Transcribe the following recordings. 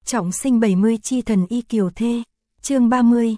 Trọng sinh 70 chi thần y kiều thê. Chương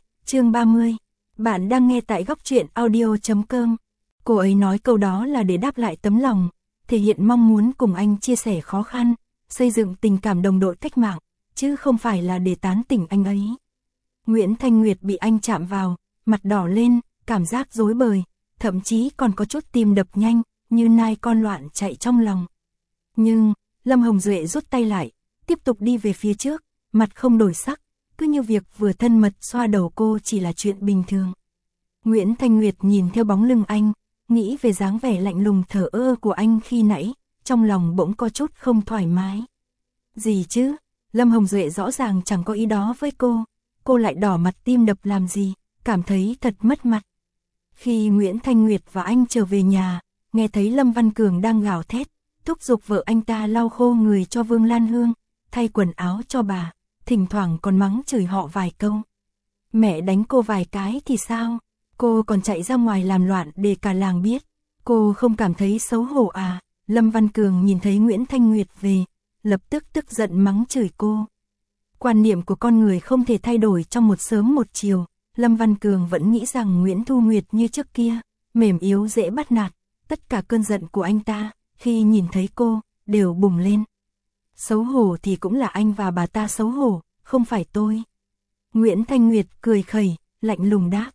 30. Bạn đang nghe tại góc truyện audio.com. Cô ấy nói câu đó là để đáp lại tấm lòng, thể hiện mong muốn cùng anh chia sẻ khó khăn, xây dựng tình cảm đồng đội cách mạng, chứ không phải là để tán tỉnh anh ấy. Nguyễn Thanh Nguyệt bị anh chạm vào, mặt đỏ lên, cảm giác rối bời, thậm chí còn có chút tim đập nhanh, như nai con loạn chạy trong lòng. Nhưng, Lâm Hồng Duệ rút tay lại, tiếp tục đi về phía trước, mặt không đổi sắc, cứ như việc vừa thân mật xoa đầu cô chỉ là chuyện bình thường. Nguyễn Thanh Nguyệt nhìn theo bóng lưng anh, nghĩ về dáng vẻ lạnh lùng thờ ơ của anh khi nãy, trong lòng bỗng có chút không thoải mái. Gì chứ, Lâm Hồng Duệ rõ ràng chẳng có ý đó với cô lại đỏ mặt tim đập làm gì, cảm thấy thật mất mặt. Khi Nguyễn Thanh Nguyệt và anh trở về nhà, nghe thấy Lâm Văn Cường đang gào thét, thúc giục vợ anh ta lau khô người cho Vương Lan Hương, thay quần áo cho bà, thỉnh thoảng còn mắng chửi họ vài câu. Mẹ đánh cô vài cái thì sao? Cô còn chạy ra ngoài làm loạn để cả làng biết. Cô không cảm thấy xấu hổ à? Lâm Văn Cường nhìn thấy Nguyễn Thanh Nguyệt về, lập tức tức giận mắng chửi cô. Quan niệm của con người không thể thay đổi trong một sớm một chiều. Lâm Văn Cường vẫn nghĩ rằng Nguyễn Thu Nguyệt như trước kia, mềm yếu dễ bắt nạt. Tất cả cơn giận của anh ta, khi nhìn thấy cô, đều bùng lên. Xấu hổ thì cũng là anh và bà ta xấu hổ, không phải tôi. Nguyễn Thanh Nguyệt cười khẩy, lạnh lùng đáp.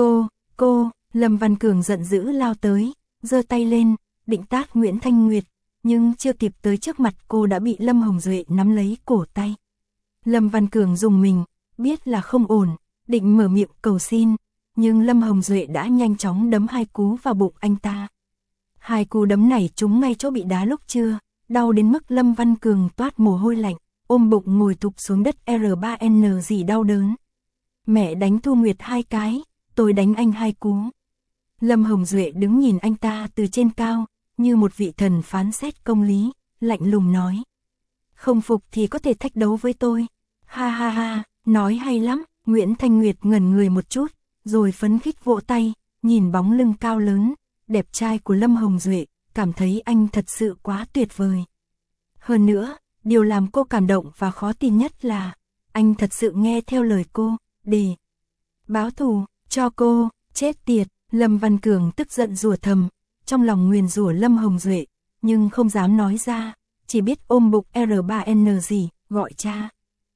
Cô, Lâm Văn Cường giận dữ lao tới, giơ tay lên, định tát Nguyễn Thanh Nguyệt, nhưng chưa kịp tới trước mặt cô đã bị Lâm Hồng Duệ nắm lấy cổ tay. Lâm Văn Cường rùng mình, biết là không ổn, định mở miệng cầu xin, nhưng Lâm Hồng Duệ đã nhanh chóng đấm 2 cú vào bụng anh ta. 2 cú đấm này trúng ngay chỗ bị đá lúc trưa, đau đến mức Lâm Văn Cường toát mồ hôi lạnh, ôm bụng ngồi thụp xuống đất R3N gì đau đớn. Mẹ đánh Thu Nguyệt 2 cái, tôi đánh anh 2 cú. Lâm Hồng Duệ đứng nhìn anh ta từ trên cao, như một vị thần phán xét công lý, lạnh lùng nói. Không phục thì có thể thách đấu với tôi. Ha ha ha, nói hay lắm. Nguyễn Thanh Nguyệt ngẩn người một chút, rồi phấn khích vỗ tay, nhìn bóng lưng cao lớn, đẹp trai của Lâm Hồng Duệ, cảm thấy anh thật sự quá tuyệt vời. Hơn nữa, điều làm cô cảm động và khó tin nhất là, anh thật sự nghe theo lời cô, để báo thù cho cô. Chết tiệt, Lâm Văn Cường tức giận rủa thầm, trong lòng nguyền rủa Lâm Hồng Duệ, nhưng không dám nói ra, chỉ biết ôm bụng R3N gì, gọi cha.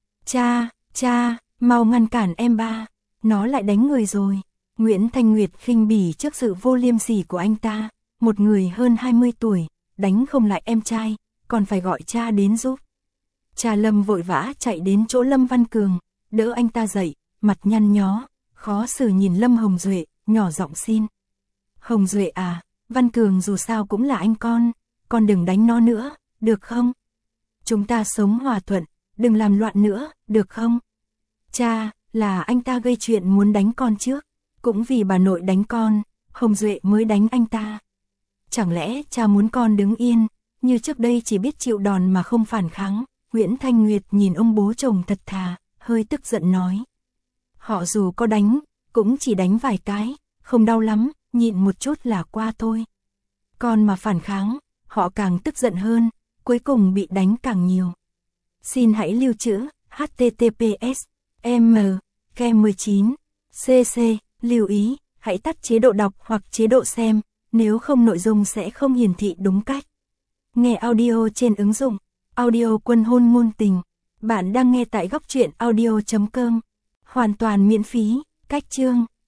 Cha, mau ngăn cản em ba, nó lại đánh người rồi. Nguyễn Thanh Nguyệt khinh bỉ trước sự vô liêm sỉ của anh ta, một người hơn 20 tuổi, đánh không lại em trai, còn phải gọi cha đến giúp. Cha Lâm vội vã chạy đến chỗ Lâm Văn Cường, đỡ anh ta dậy, mặt nhăn nhó, khó xử nhìn Lâm Hồng Duệ, nhỏ giọng xin. Hồng Duệ à, Văn Cường dù sao cũng là anh con đừng đánh nó nữa, được không? Chúng ta sống hòa thuận, đừng làm loạn nữa, được không? Cha, là anh ta gây chuyện muốn đánh con trước, cũng vì bà nội đánh con, Hồng Duệ mới đánh anh ta. Chẳng lẽ cha muốn con đứng yên, như trước đây chỉ biết chịu đòn mà không phản kháng? Nguyễn Thanh Nguyệt nhìn ông bố chồng thật thà, hơi tức giận nói. Họ dù có đánh, cũng chỉ đánh vài cái, không đau lắm, nhịn một chút là qua thôi. Con mà phản kháng, họ càng tức giận hơn, cuối cùng bị đánh càng nhiều. Xin hãy lưu trữ https://m/19cc. Lưu ý, hãy tắt chế độ đọc hoặc chế độ xem, nếu không nội dung sẽ không hiển thị đúng cách. Nghe audio trên ứng dụng Audio Quân Hôn Ngôn Tình. Bạn đang nghe tại góc truyện audio.com. Hoàn toàn miễn phí. Cách chương